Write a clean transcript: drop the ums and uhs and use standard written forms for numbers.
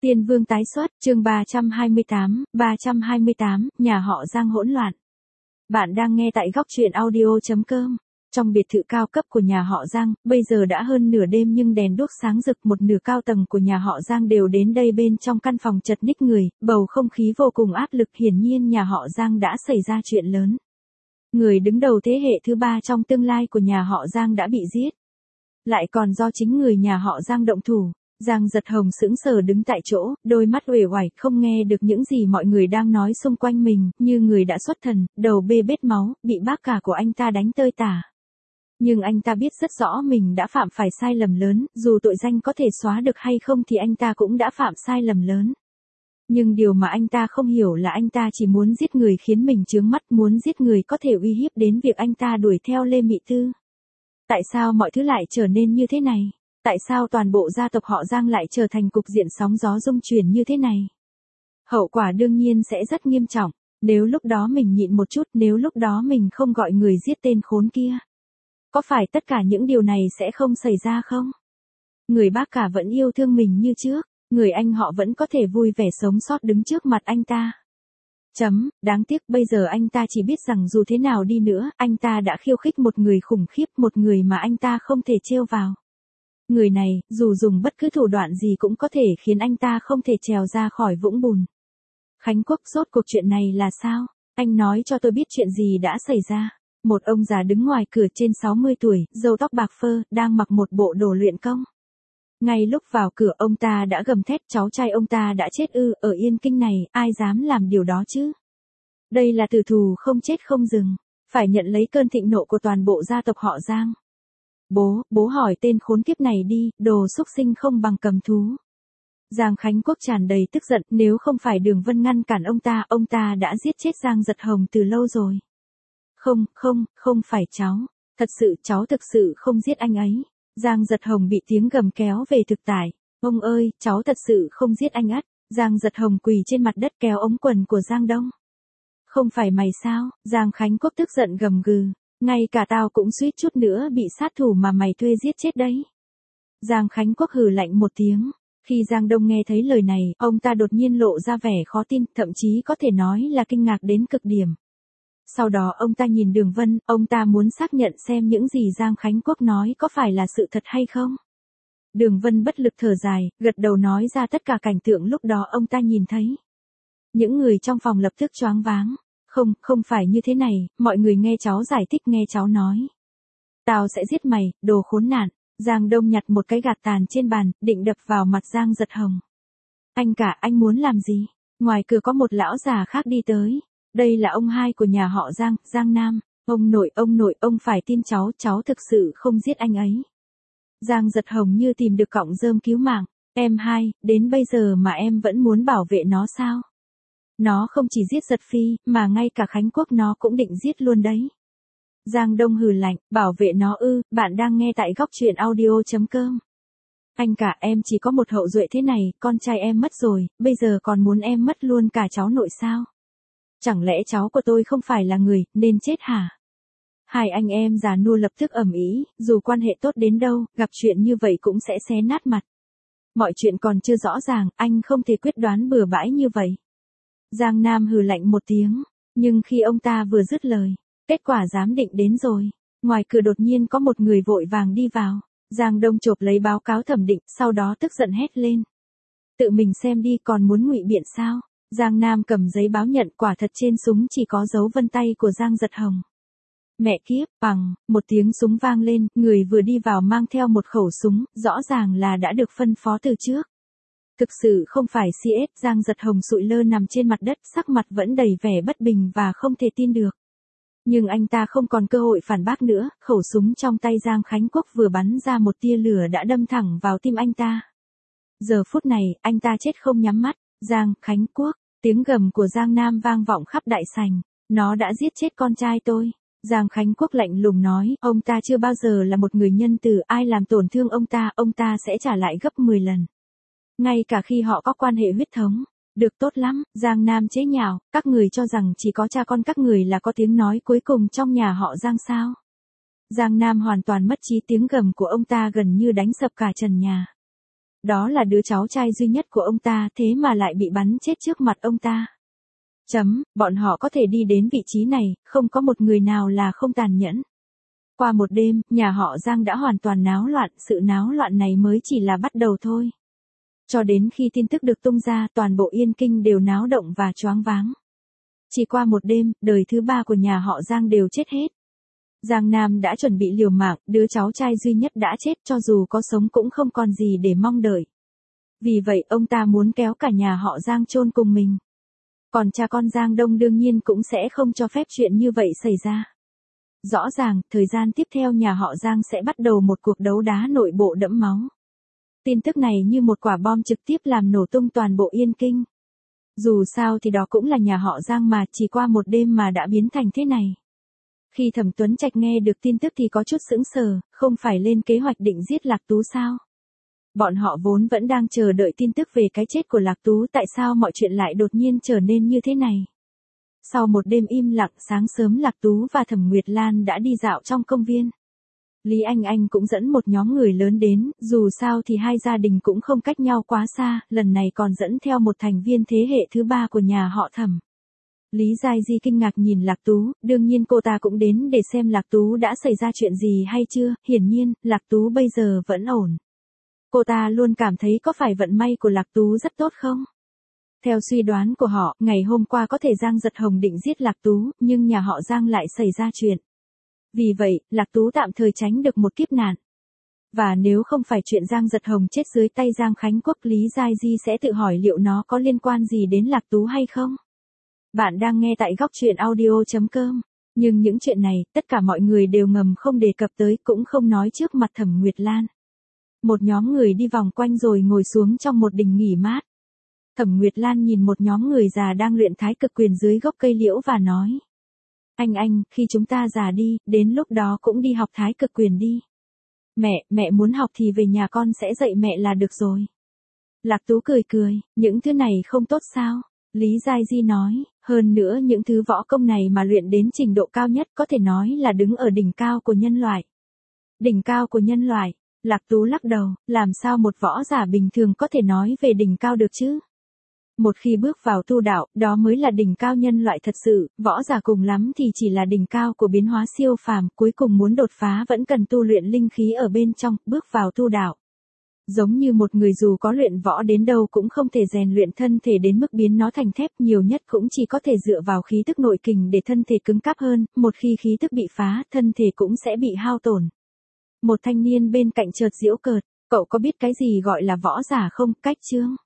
Tiên Vương tái xuất, chương 328, nhà họ Giang hỗn loạn. Bạn đang nghe tại góc truyện audio.com. Trong biệt thự cao cấp của nhà họ Giang, bây giờ đã hơn nửa đêm nhưng đèn đuốc sáng rực, một nửa cao tầng của nhà họ Giang đều đến đây. Bên trong căn phòng chật ních người, bầu không khí vô cùng áp lực, hiển nhiên nhà họ Giang đã xảy ra chuyện lớn. Người đứng đầu thế hệ thứ 3 trong tương lai của nhà họ Giang đã bị giết. Lại còn do chính người nhà họ Giang động thủ. Giang Giật Hồng sững sờ đứng tại chỗ, đôi mắt uể oải, không nghe được những gì mọi người đang nói xung quanh mình, như người đã xuất thần, đầu bê bết máu, bị bác cả của anh ta đánh tơi tả. Nhưng anh ta biết rất rõ mình đã phạm phải sai lầm lớn, dù tội danh có thể xóa được hay không thì anh ta cũng đã phạm sai lầm lớn. Nhưng điều mà anh ta không hiểu là anh ta chỉ muốn giết người khiến mình chướng mắt, muốn giết người có thể uy hiếp đến việc anh ta đuổi theo Lê Mị Tư. Tại sao mọi thứ lại trở nên như thế này? Tại sao toàn bộ gia tộc họ Giang lại trở thành cục diện sóng gió rung chuyển như thế này? Hậu quả đương nhiên sẽ rất nghiêm trọng, nếu lúc đó mình nhịn một chút, nếu lúc đó mình không gọi người giết tên khốn kia. Có phải tất cả những điều này sẽ không xảy ra không? Người bác cả vẫn yêu thương mình như trước, người anh họ vẫn có thể vui vẻ sống sót đứng trước mặt anh ta. Đáng tiếc bây giờ anh ta chỉ biết rằng dù thế nào đi nữa, anh ta đã khiêu khích một người khủng khiếp, một người mà anh ta không thể trêu vào. Người này, dù dùng bất cứ thủ đoạn gì cũng có thể khiến anh ta không thể trèo ra khỏi vũng bùn. Khánh Quốc, rốt cuộc chuyện này là sao? Anh nói cho tôi biết chuyện gì đã xảy ra. Một ông già đứng ngoài cửa trên 60 tuổi, râu tóc bạc phơ, đang mặc một bộ đồ luyện công. Ngay lúc vào cửa ông ta đã gầm thét, cháu trai ông ta đã chết ư, ở Yên Kinh này, ai dám làm điều đó chứ? Đây là tử thù không chết không dừng, phải nhận lấy cơn thịnh nộ của toàn bộ gia tộc họ Giang. Bố hỏi tên khốn kiếp này đi, đồ xúc sinh không bằng cầm thú. Giang Khánh Quốc tràn đầy tức giận, nếu không phải Đường Vân ngăn cản ông ta đã giết chết Giang Giật Hồng từ lâu rồi. Không phải cháu. Cháu thực sự không giết anh ấy. Giang Giật Hồng bị tiếng gầm kéo về thực tại. Ông ơi, cháu thật sự không giết anh ắt. Giang Giật Hồng quỳ trên mặt đất kéo ống quần của Giang Đông. Không phải mày sao? Giang Khánh Quốc tức giận gầm gừ. Ngay cả tao cũng suýt chút nữa bị sát thủ mà mày thuê giết chết đấy. Giang Khánh Quốc hừ lạnh một tiếng. Khi Giang Đông nghe thấy lời này, ông ta đột nhiên lộ ra vẻ khó tin, thậm chí có thể nói là kinh ngạc đến cực điểm. Sau đó ông ta nhìn Đường Vân, ông ta muốn xác nhận xem những gì Giang Khánh Quốc nói có phải là sự thật hay không. Đường Vân bất lực thở dài, gật đầu nói ra tất cả cảnh tượng lúc đó ông ta nhìn thấy. Những người trong phòng lập tức choáng váng. Không phải như thế này, mọi người nghe cháu giải thích, nghe cháu nói. Tao sẽ giết mày, đồ khốn nạn. Giang Đông nhặt một cái gạt tàn trên bàn, định đập vào mặt Giang Giật Hồng. Anh muốn làm gì? Ngoài cửa có một lão già khác đi tới. Đây là ông hai của nhà họ Giang, Giang Nam. Ông nội, ông phải tin cháu thực sự không giết anh ấy. Giang Giật Hồng như tìm được cọng rơm cứu mạng. Em hai, đến bây giờ mà em vẫn muốn bảo vệ nó sao? Nó không chỉ giết Giật Phi, mà ngay cả Khánh Quốc nó cũng định giết luôn đấy. Giang Đông hừ lạnh, bảo vệ nó ư? Bạn đang nghe tại góc truyện audio.com. Anh cả, em chỉ có một hậu duệ thế này, con trai em mất rồi, bây giờ còn muốn em mất luôn cả cháu nội sao? Chẳng lẽ cháu của tôi không phải là người, nên chết hả? Hai anh em già nua lập tức ầm ĩ, dù quan hệ tốt đến đâu, gặp chuyện như vậy cũng sẽ xé nát mặt. Mọi chuyện còn chưa rõ ràng, anh không thể quyết đoán bừa bãi như vậy. Giang Nam hừ lạnh một tiếng, nhưng khi ông ta vừa dứt lời, kết quả giám định đến rồi. Ngoài cửa đột nhiên có một người vội vàng đi vào. Giang Đông chộp lấy báo cáo thẩm định, sau đó tức giận hét lên. Tự mình xem đi, còn muốn ngụy biện sao? Giang Nam cầm giấy báo nhận, quả thật trên súng chỉ có dấu vân tay của Giang Giật Hồng. Mẹ kiếp, một tiếng súng vang lên, người vừa đi vào mang theo một khẩu súng, rõ ràng là đã được phân phó từ trước. Thực sự không phải CS, Giang Giật Hồng sụi lơ nằm trên mặt đất, sắc mặt vẫn đầy vẻ bất bình và không thể tin được. Nhưng anh ta không còn cơ hội phản bác nữa, khẩu súng trong tay Giang Khánh Quốc vừa bắn ra một tia lửa đã đâm thẳng vào tim anh ta. Giờ phút này, anh ta chết không nhắm mắt. Giang Khánh Quốc, tiếng gầm của Giang Nam vang vọng khắp đại sảnh. Nó đã giết chết con trai tôi. Giang Khánh Quốc lạnh lùng nói, ông ta chưa bao giờ là một người nhân từ, ai làm tổn thương ông ta sẽ trả lại gấp 10 lần. Ngay cả khi họ có quan hệ huyết thống. Được, tốt lắm, Giang Nam chế nhạo, các người cho rằng chỉ có cha con các người là có tiếng nói cuối cùng trong nhà họ Giang sao? Giang Nam hoàn toàn mất trí, tiếng gầm của ông ta gần như đánh sập cả trần nhà. Đó là đứa cháu trai duy nhất của ông ta thế mà lại bị bắn chết trước mặt ông ta. Bọn họ có thể đi đến vị trí này, không có một người nào là không tàn nhẫn. Qua một đêm, nhà họ Giang đã hoàn toàn náo loạn, sự náo loạn này mới chỉ là bắt đầu thôi. Cho đến khi tin tức được tung ra, toàn bộ Yên Kinh đều náo động và choáng váng. Chỉ qua một đêm, đời thứ 3 của nhà họ Giang đều chết hết. Giang Nam đã chuẩn bị liều mạng, đứa cháu trai duy nhất đã chết, cho dù có sống cũng không còn gì để mong đợi. Vì vậy ông ta muốn kéo cả nhà họ Giang chôn cùng mình. Còn cha con Giang Đông đương nhiên cũng sẽ không cho phép chuyện như vậy xảy ra. Rõ ràng, thời gian tiếp theo nhà họ Giang sẽ bắt đầu một cuộc đấu đá nội bộ đẫm máu. Tin tức này như một quả bom trực tiếp làm nổ tung toàn bộ Yên Kinh. Dù sao thì đó cũng là nhà họ Giang mà, chỉ qua một đêm mà đã biến thành thế này. Khi Thẩm Tuấn Trạch nghe được tin tức thì có chút sững sờ, không phải lên kế hoạch định giết Lạc Tú sao? Bọn họ vốn vẫn đang chờ đợi tin tức về cái chết của Lạc Tú, tại sao mọi chuyện lại đột nhiên trở nên như thế này? Sau một đêm im lặng, sáng sớm Lạc Tú và Thẩm Nguyệt Lan đã đi dạo trong công viên. Lý Anh cũng dẫn một nhóm người lớn đến, dù sao thì hai gia đình cũng không cách nhau quá xa, lần này còn dẫn theo một thành viên thế hệ thứ 3 của nhà họ Thẩm. Lý Giai Di kinh ngạc nhìn Lạc Tú, đương nhiên cô ta cũng đến để xem Lạc Tú đã xảy ra chuyện gì hay chưa, hiển nhiên, Lạc Tú bây giờ vẫn ổn. Cô ta luôn cảm thấy có phải vận may của Lạc Tú rất tốt không? Theo suy đoán của họ, ngày hôm qua có thể Giang Giật Hồng định giết Lạc Tú, nhưng nhà họ Giang lại xảy ra chuyện. Vì vậy, Lạc Tú tạm thời tránh được một kiếp nạn. Và nếu không phải chuyện Giang Giật Hồng chết dưới tay Giang Khánh Quốc, Lý Giai Di sẽ tự hỏi liệu nó có liên quan gì đến Lạc Tú hay không? Bạn đang nghe tại góc truyện audio.com. Nhưng những chuyện này, tất cả mọi người đều ngầm không đề cập tới, cũng không nói trước mặt Thẩm Nguyệt Lan. Một nhóm người đi vòng quanh rồi ngồi xuống trong một đình nghỉ mát. Thẩm Nguyệt Lan nhìn một nhóm người già đang luyện thái cực quyền dưới gốc cây liễu và nói. Anh, khi chúng ta già đi, đến lúc đó cũng đi học thái cực quyền đi. Mẹ muốn học thì về nhà con sẽ dạy mẹ là được rồi. Lạc Tú cười, những thứ này không tốt sao? Lý Giai Di nói, hơn nữa những thứ võ công này mà luyện đến trình độ cao nhất có thể nói là đứng ở đỉnh cao của nhân loại. Đỉnh cao của nhân loại, Lạc Tú lắc đầu, làm sao một võ giả bình thường có thể nói về đỉnh cao được chứ? Một khi bước vào tu đạo, đó mới là đỉnh cao nhân loại thật sự, võ giả cùng lắm thì chỉ là đỉnh cao của biến hóa siêu phàm, cuối cùng muốn đột phá vẫn cần tu luyện linh khí ở bên trong, bước vào tu đạo. Giống như một người dù có luyện võ đến đâu cũng không thể rèn luyện thân thể đến mức biến nó thành thép, nhiều nhất cũng chỉ có thể dựa vào khí tức nội kình để thân thể cứng cáp hơn, một khi khí tức bị phá, thân thể cũng sẽ bị hao tổn. Một thanh niên bên cạnh chợt giễu cợt, cậu có biết cái gì gọi là võ giả không, Cách Trương?